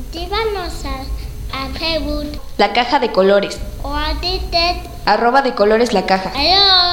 Escríbanos a Facebook. La Caja de Colores. O a Twitter. @decolores la caja. Adiós.